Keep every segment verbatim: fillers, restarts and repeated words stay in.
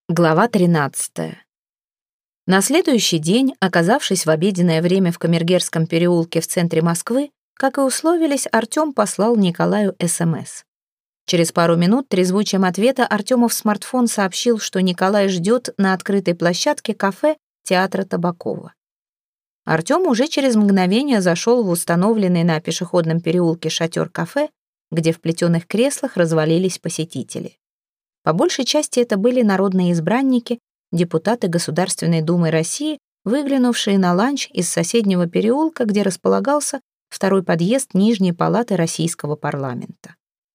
Глава тринадцатая. На следующий день, оказавшись в обеденное время в Камергерском переулке в центре Москвы, как и условились, Артём послал Николаю СМС. Через пару минут трезвучием ответа Артёмов смартфон сообщил, что Николай ждёт на открытой площадке кафе театра Табакова. Артём уже через мгновение зашёл в установленный на пешеходном переулке шатер кафе, где в плетёных креслах развалились посетители. По большей части это были народные избранники, депутаты Государственной Думы России, выглянувшие на ланч из соседнего переулка, где располагался второй подъезд Нижней палаты Российского парламента.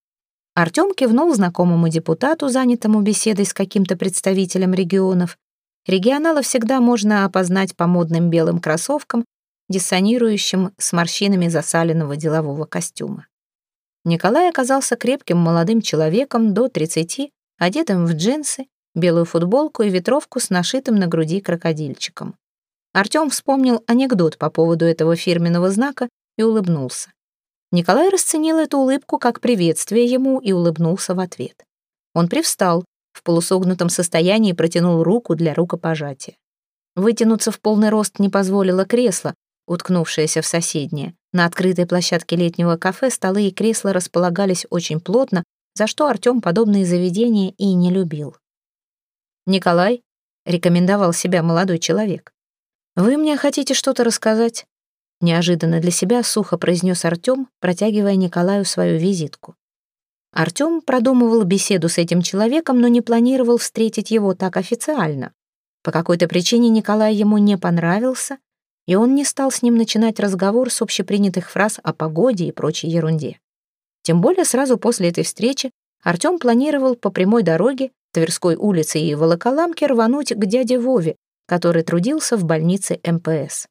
Артём кивнул знакомому депутату, занятому беседой с каким-то представителем регионов. Регионала всегда можно опознать по модным белым кроссовкам, диссонирующим с морщинами засаленного делового костюма. Николай оказался крепким молодым человеком до тридцати, одетым в джинсы, белую футболку и ветровку с нашитым на груди крокодильчиком. Артём вспомнил анекдот по поводу этого фирменного знака и улыбнулся. Николай расценил эту улыбку как приветствие ему и улыбнулся в ответ. Он привстал, в полусогнутом состоянии протянул руку для рукопожатия. Вытянуться в полный рост не позволило кресло, уткнувшееся в соседнее. На открытой площадке летнего кафе столы и кресла располагались очень плотно, за что Артём подобные заведения и не любил. «Николай», — рекомендовал себя молодой человек, — «вы мне хотите что-то рассказать?» Неожиданно для себя сухо произнес Артём, протягивая Николаю свою визитку. Артём продумывал беседу с этим человеком, но не планировал встретить его так официально. По какой-то причине Николай ему не понравился, и он не стал с ним начинать разговор с общепринятых фраз о погоде и прочей ерунде. Тем более сразу после этой встречи Артём планировал по прямой дороге, Тверской улице и Волоколамке рвануть к дяде Вове, который трудился в больнице эм пэ эс.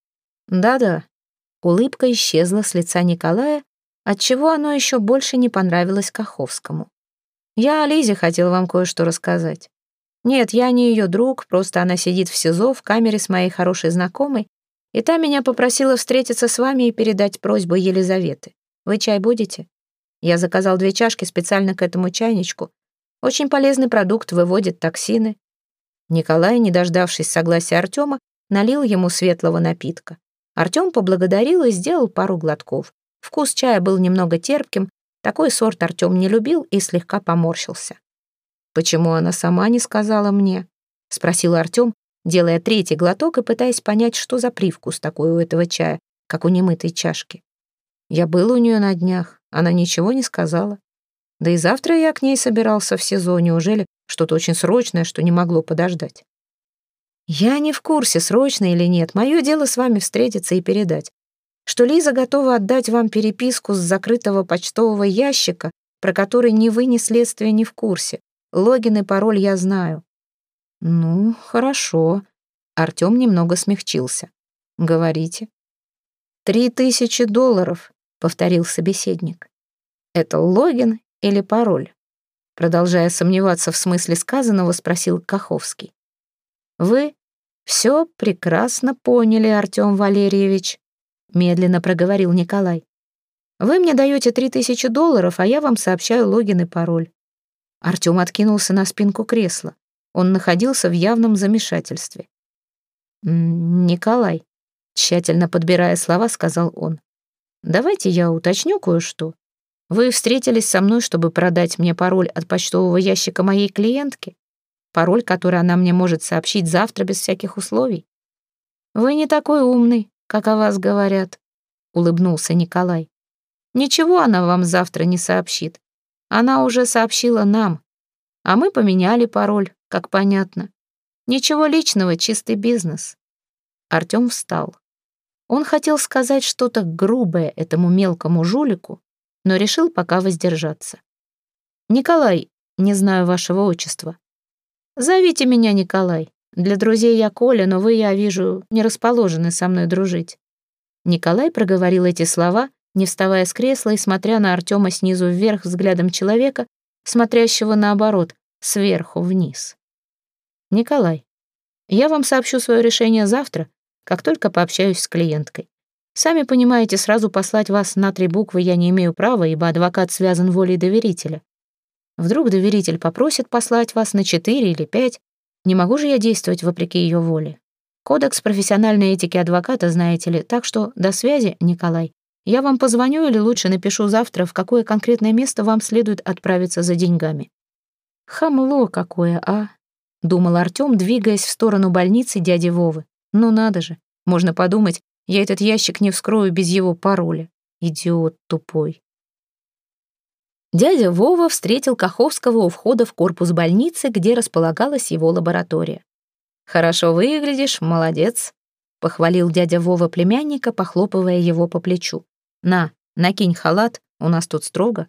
Да-да, улыбка исчезла с лица Николая, отчего оно еще больше не понравилось Каховскому. Я о Лизе хотел вам кое-что рассказать. Нет, я не ее друг, просто она сидит в СИЗО в камере с моей хорошей знакомой, и та меня попросила встретиться с вами и передать просьбу Елизаветы. Вы чай будете? Я заказал две чашки специально к этому чайничку. Очень полезный продукт, выводит токсины. Николай, не дождавшись согласия Артёма, налил ему светлого напитка. Артём поблагодарил и сделал пару глотков. Вкус чая был немного терпким, такой сорт Артём не любил и слегка поморщился. «Почему она сама не сказала мне?» — спросил Артём, делая третий глоток и пытаясь понять, что за привкус такой у этого чая, как у немытой чашки. «Я был у неё на днях. Она ничего не сказала. Да и завтра я к ней собирался в СИЗО. Неужели что-то очень срочное, что не могло подождать?» «Я не в курсе, срочно или нет. Мое дело с вами встретиться и передать, что Лиза готова отдать вам переписку с закрытого почтового ящика, про который ни вы, ни следствие не в курсе. Логин и пароль я знаю». «Ну, хорошо». Артём немного смягчился. «Говорите». «Три тысячи долларов», — повторил собеседник. «Это логин или пароль?» Продолжая сомневаться в смысле сказанного, спросил Каховский. «Вы все прекрасно поняли, Артём Валерьевич», — медленно проговорил Николай. «Вы мне даете три тысячи долларов, а я вам сообщаю логин и пароль». Артём откинулся на спинку кресла. Он находился в явном замешательстве. «Николай», — тщательно подбирая слова, сказал он, «давайте я уточню кое-что. Вы встретились со мной, чтобы продать мне пароль от почтового ящика моей клиентки? Пароль, который она мне может сообщить завтра без всяких условий? Вы не такой умный, как о вас говорят», — улыбнулся Николай. «Ничего она вам завтра не сообщит. Она уже сообщила нам. А мы поменяли пароль, как понятно. Ничего личного, чистый бизнес». Артём встал. Он хотел сказать что-то грубое этому мелкому жулику, но решил пока воздержаться. «Николай, не знаю вашего отчества». «Зовите меня Николай. Для друзей я Коля, но вы, я вижу, не расположены со мной дружить». Николай проговорил эти слова, не вставая с кресла и смотря на Артёма снизу вверх взглядом человека, смотрящего наоборот, сверху вниз. «Николай, я вам сообщу свое решение завтра, как только пообщаюсь с клиенткой. Сами понимаете, сразу послать вас на три буквы я не имею права, ибо адвокат связан волей доверителя. Вдруг доверитель попросит послать вас на четыре или пять, Не могу же я действовать вопреки ее воле. Кодекс профессиональной этики адвоката, знаете ли, так что до связи, Николай. Я вам позвоню или лучше напишу завтра, в какое конкретное место вам следует отправиться за деньгами. Хамло какое, а? Думал Артём, двигаясь в сторону больницы дяди Вовы. Ну надо же, можно подумать, я этот ящик не вскрою без его пароля. Идиот тупой. Дядя Вова встретил Каховского у входа в корпус больницы, где располагалась его лаборатория. «Хорошо выглядишь, молодец», — похвалил дядя Вова племянника, похлопывая его по плечу. «На, накинь халат, у нас тут строго».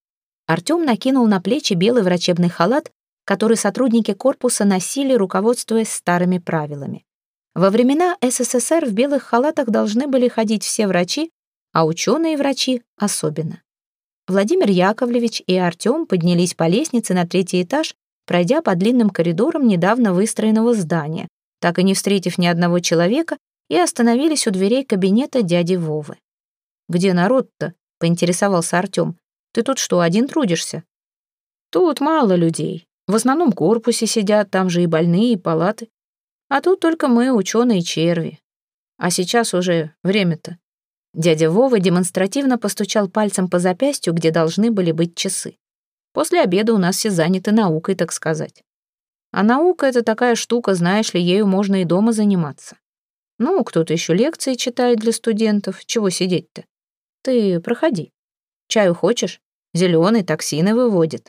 Артём накинул на плечи белый врачебный халат, который сотрудники корпуса носили, руководствуясь старыми правилами. Во времена СССР в белых халатах должны были ходить все врачи, а ученые-врачи особенно. Владимир Яковлевич и Артём поднялись по лестнице на третий этаж, пройдя по длинным коридорам недавно выстроенного здания, так и не встретив ни одного человека, и остановились у дверей кабинета дяди Вовы. «Где народ-то?» — поинтересовался Артём. «Ты тут что, один трудишься?» «Тут мало людей. В основном в корпусе сидят, там же и больные, и палаты. А тут только мы, ученые-черви. А сейчас уже время-то». Дядя Вова демонстративно постучал пальцем по запястью, где должны были быть часы. «После обеда у нас все заняты наукой, так сказать. А наука — это такая штука, знаешь ли, ею можно и дома заниматься. Ну, кто-то еще лекции читает для студентов. Чего сидеть-то? Ты проходи. Чаю хочешь? Зеленый, токсины выводит».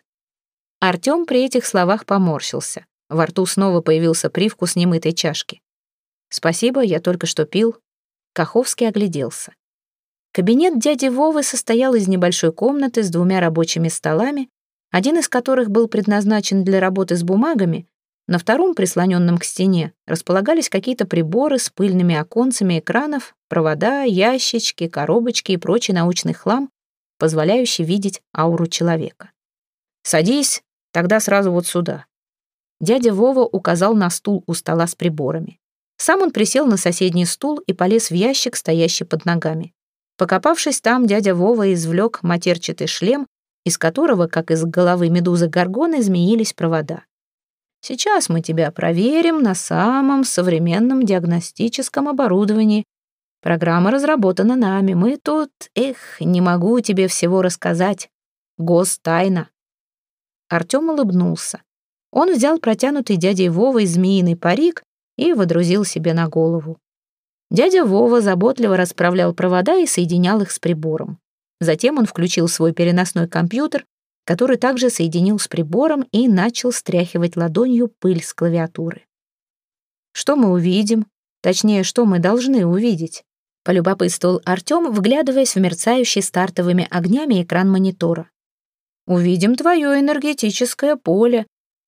Артём при этих словах поморщился. Во рту снова появился привкус немытой чашки. «Спасибо, я только что пил». Каховский огляделся. Кабинет дяди Вовы состоял из небольшой комнаты с двумя рабочими столами, один из которых был предназначен для работы с бумагами, на втором, прислоненном к стене, располагались какие-то приборы с пыльными оконцами экранов, провода, ящички, коробочки и прочий научный хлам, позволяющий видеть ауру человека. «Садись, тогда сразу вот сюда». Дядя Вова указал на стул у стола с приборами. Сам он присел на соседний стул и полез в ящик, стоящий под ногами. Покопавшись там, дядя Вова извлек матерчатый шлем, из которого, как из головы медузы Горгоны, змеились провода. «Сейчас мы тебя проверим на самом современном диагностическом оборудовании. Программа разработана нами. Мы тут, эх, не могу тебе всего рассказать. Гостайна». Артём улыбнулся. Он взял протянутый дядей Вовой змеиный парик и водрузил себе на голову. Дядя Вова заботливо расправлял провода и соединял их с прибором. Затем он включил свой переносной компьютер, который также соединил с прибором и начал стряхивать ладонью пыль с клавиатуры. «Что мы увидим? Точнее, что мы должны увидеть?» — полюбопытствовал Артём, вглядываясь в мерцающий стартовыми огнями экран монитора. «Увидим твое энергетическое поле.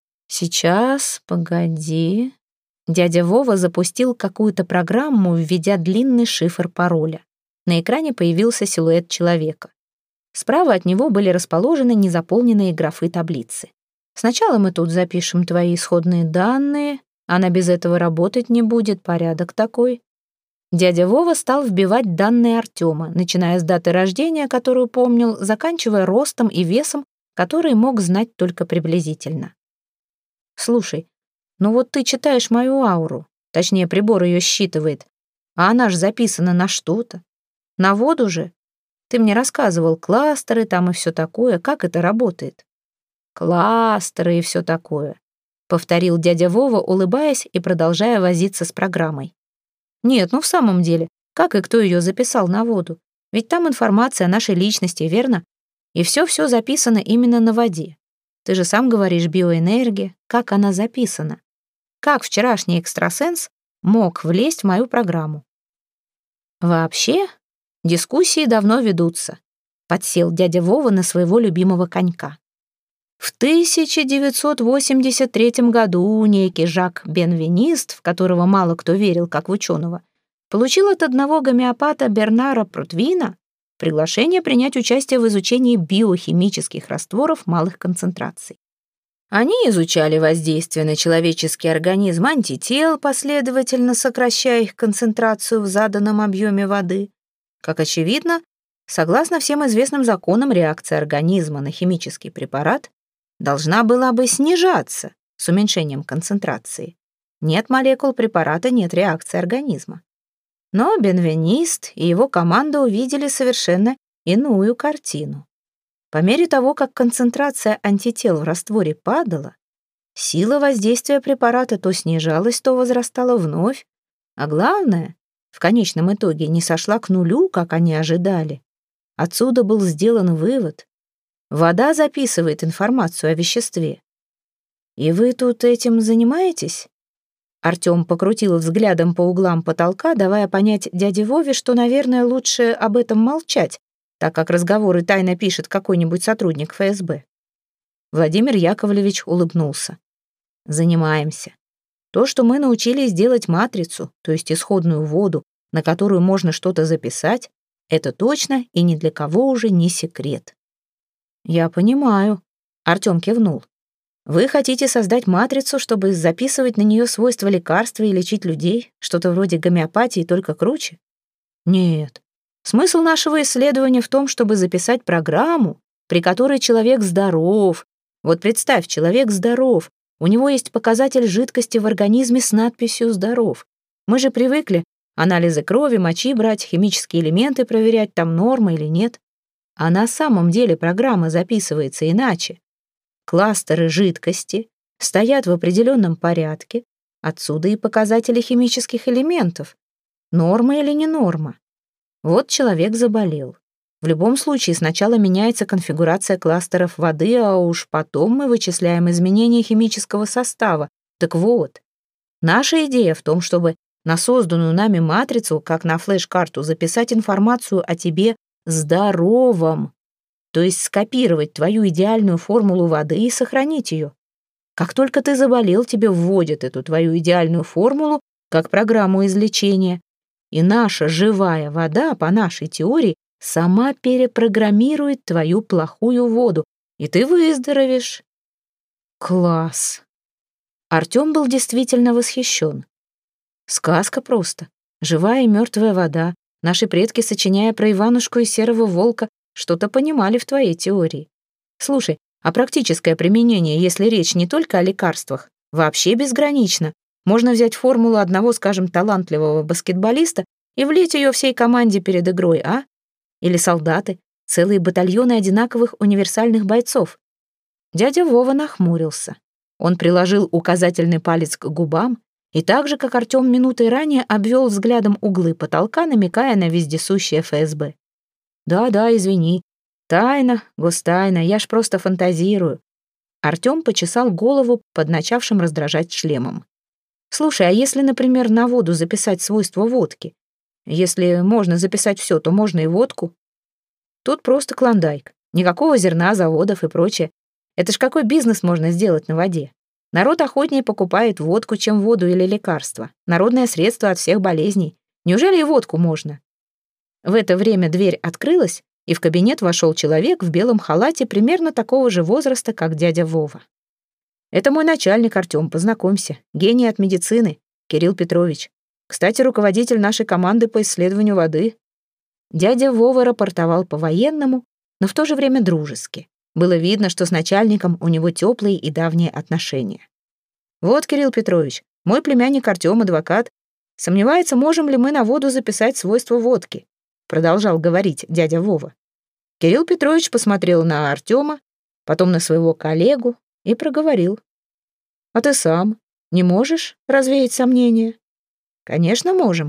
Сейчас, погоди». Дядя Вова запустил какую-то программу, введя длинный шифр пароля. На экране появился силуэт человека. Справа от него были расположены незаполненные графы таблицы. «Сначала мы тут запишем твои исходные данные. Она без этого работать не будет, порядок такой». Дядя Вова стал вбивать данные Артёма, начиная с даты рождения, которую помнил, заканчивая ростом и весом, который мог знать только приблизительно. «Слушай, ну вот ты читаешь мою ауру, точнее, прибор ее считывает, а она же записана на что-то. На воду же. Ты мне рассказывал, кластеры там и все такое, как это работает?» «Кластеры и все такое», — повторил дядя Вова, улыбаясь и продолжая возиться с программой. «Нет, ну в самом деле, как и кто ее записал на воду? Ведь там информация о нашей личности, верно? И все-все записано именно на воде. Ты же сам говоришь, биоэнергия, как она записана. Как вчерашний экстрасенс мог влезть в мою программу?» «Вообще, дискуссии давно ведутся», — подсел дядя Вова на своего любимого конька. В тысяча девятьсот восемьдесят третьем году некий Жак Бенвенист, в которого мало кто верил как в ученого, получил от одного гомеопата Бернара Протвина приглашение принять участие в изучении биохимических растворов малых концентраций. Они изучали воздействие на человеческий организм антител, последовательно сокращая их концентрацию в заданном объеме воды. Как очевидно, согласно всем известным законам, реакция организма на химический препарат должна была бы снижаться, с уменьшением концентрации. Нет молекул препарата, нет реакции организма. Но Бенвенист и его команда увидели совершенно иную картину. По мере того, как концентрация антител в растворе падала, сила воздействия препарата то снижалась, то возрастала вновь, а главное, в конечном итоге не сошла к нулю, как они ожидали. Отсюда был сделан вывод. Вода записывает информацию о веществе. «И вы тут этим занимаетесь?» Артём покрутил взглядом по углам потолка, давая понять дяде Вове, что, наверное, лучше об этом молчать, так как разговоры тайно пишет какой-нибудь сотрудник эф эс бэ. Владимир Яковлевич улыбнулся. «Занимаемся. То, что мы научились делать матрицу, то есть исходную воду, на которую можно что-то записать, это точно и ни для кого уже не секрет». «Я понимаю», — Артём кивнул. «Вы хотите создать матрицу, чтобы записывать на нее свойства лекарства и лечить людей? Что-то вроде гомеопатии, только круче?» «Нет. Смысл нашего исследования в том, чтобы записать программу, при которой человек здоров. Вот представь, человек здоров. У него есть показатель жидкости в организме с надписью «здоров». Мы же привыкли анализы крови, мочи брать, химические элементы проверять, там норма или нет. А на самом деле программа записывается иначе. Кластеры жидкости стоят в определенном порядке, отсюда и показатели химических элементов. Норма или не норма. Вот человек заболел. В любом случае сначала меняется конфигурация кластеров воды, а уж потом мы вычисляем изменения химического состава. Так вот, наша идея в том, чтобы на созданную нами матрицу, как на флеш-карту, записать информацию о тебе здоровом, то есть скопировать твою идеальную формулу воды и сохранить ее. Как только ты заболел, тебе вводят эту твою идеальную формулу как программу излечения, и наша живая вода, по нашей теории, сама перепрограммирует твою плохую воду, и ты выздоровеешь. Класс! Артём был действительно восхищен. Сказка просто. Живая и мертвая вода. Наши предки, сочиняя про Иванушку и серого волка, что-то понимали в твоей теории. Слушай, а практическое применение, если речь не только о лекарствах, вообще безгранично. Можно взять формулу одного, скажем, талантливого баскетболиста и влить ее всей команде перед игрой, а? Или солдаты, целые батальоны одинаковых универсальных бойцов. Дядя Вова нахмурился. Он приложил указательный палец к губам и так же, как Артём минутой ранее, обвел взглядом углы потолка, намекая на вездесущее эф эс бэ. «Да-да, извини. Тайна, гостайна, я ж просто фантазирую». Артём почесал голову под начавшим раздражать шлемом. «Слушай, а если, например, на воду записать свойства водки? Если можно записать все, то можно и водку. Тут просто клондайк. Никакого зерна, заводов и прочее. Это ж какой бизнес можно сделать на воде? Народ охотнее покупает водку, чем воду или лекарства. Народное средство от всех болезней. Неужели и водку можно?» В это время дверь открылась, и в кабинет вошел человек в белом халате примерно такого же возраста, как дядя Вова. «Это мой начальник, Артём, познакомься. Гений от медицины, Кирилл Петрович. Кстати, руководитель нашей команды по исследованию воды». Дядя Вова рапортовал по-военному, но в то же время дружески. Было видно, что с начальником у него теплые и давние отношения. «Вот, Кирилл Петрович, мой племянник Артём, адвокат, сомневается, можем ли мы на воду записать свойства водки», продолжал говорить дядя Вова. Кирилл Петрович посмотрел на Артёма, потом на своего коллегу и проговорил. «А ты сам не можешь развеять сомнения?» «Конечно, можем».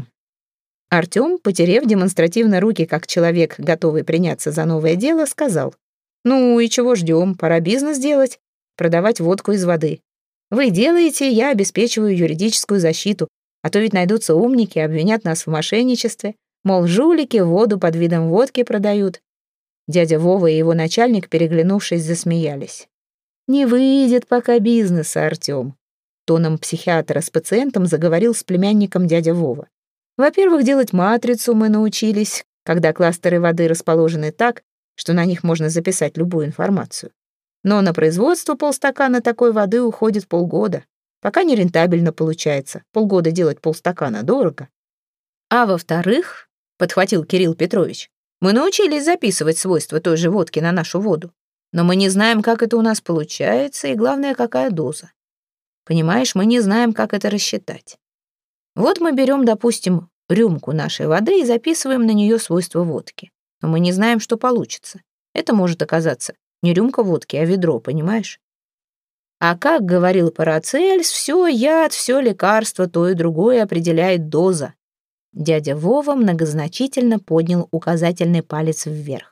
Артём, потерев демонстративно руки, как человек, готовый приняться за новое дело, сказал. «Ну и чего ждём? Пора бизнес делать, продавать водку из воды. Вы делаете, я обеспечиваю юридическую защиту, а то ведь найдутся умники, обвинят нас в мошенничестве, мол, жулики воду под видом водки продают». Дядя Вова и его начальник, переглянувшись, засмеялись. «Не выйдет пока бизнеса, Артём», тоном психиатра с пациентом заговорил с племянником дядя Вова. «Во-первых, делать матрицу мы научились, когда кластеры воды расположены так, что на них можно записать любую информацию. Но на производство полстакана такой воды уходит полгода. Пока не рентабельно получается. Полгода делать полстакана дорого. А во-вторых, подхватил Кирилл Петрович, мы научились записывать свойства той же водки на нашу воду. Но мы не знаем, как это у нас получается, и главное, какая доза. Понимаешь, мы не знаем, как это рассчитать. Вот мы берем, допустим, рюмку нашей воды и записываем на нее свойства водки. Но мы не знаем, что получится. Это может оказаться не рюмка водки, а ведро, понимаешь? А как говорил Парацельс, все яд, все лекарство, то и другое определяет доза. Дядя Вова многозначительно поднял указательный палец вверх.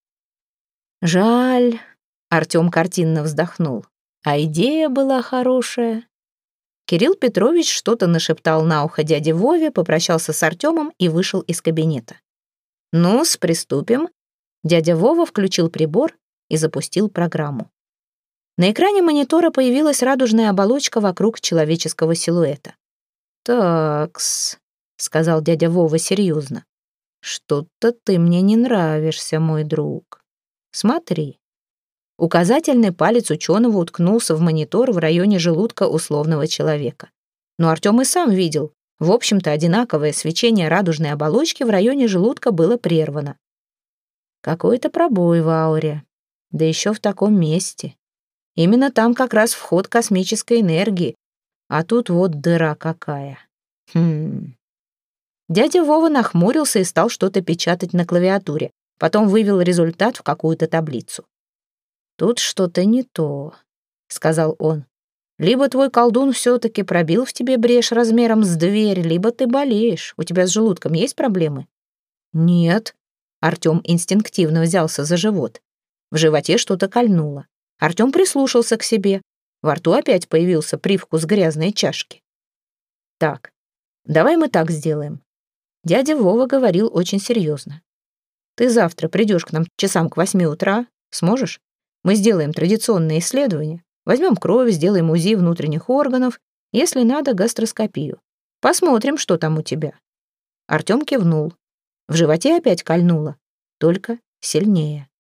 Жаль, Артём картинно вздохнул. А идея была хорошая. Кирилл Петрович что-то нашептал на ухо дяде Вове, попрощался с Артёмом и вышел из кабинета. «Ну-с, приступим». Дядя Вова включил прибор и запустил программу. На экране монитора появилась радужная оболочка вокруг человеческого силуэта. «Так-с», — сказал дядя Вова серьезно, — «что-то ты мне не нравишься, мой друг. Смотри». Указательный палец ученого уткнулся в монитор в районе желудка условного человека. Но Артём и сам видел, в общем-то, одинаковое свечение радужной оболочки в районе желудка было прервано. Какой-то пробой в ауре, да еще в таком месте. Именно там как раз вход космической энергии, а тут вот дыра какая. Хм. Дядя Вова нахмурился и стал что-то печатать на клавиатуре, потом вывел результат в какую-то таблицу. «Тут что-то не то», — сказал он. «Либо твой колдун все-таки пробил в тебе брешь размером с дверь, либо ты болеешь. У тебя с желудком есть проблемы?» «Нет». Артём инстинктивно взялся за живот. В животе что-то кольнуло. Артём прислушался к себе. Во рту опять появился привкус грязной чашки. «Так, давай мы так сделаем». Дядя Вова говорил очень серьезно. «Ты завтра придешь к нам часам к восьми утра. Сможешь? Мы сделаем традиционные исследования, возьмем кровь, сделаем УЗИ внутренних органов, если надо, гастроскопию. Посмотрим, что там у тебя». Артём кивнул. В животе опять кольнуло, только сильнее.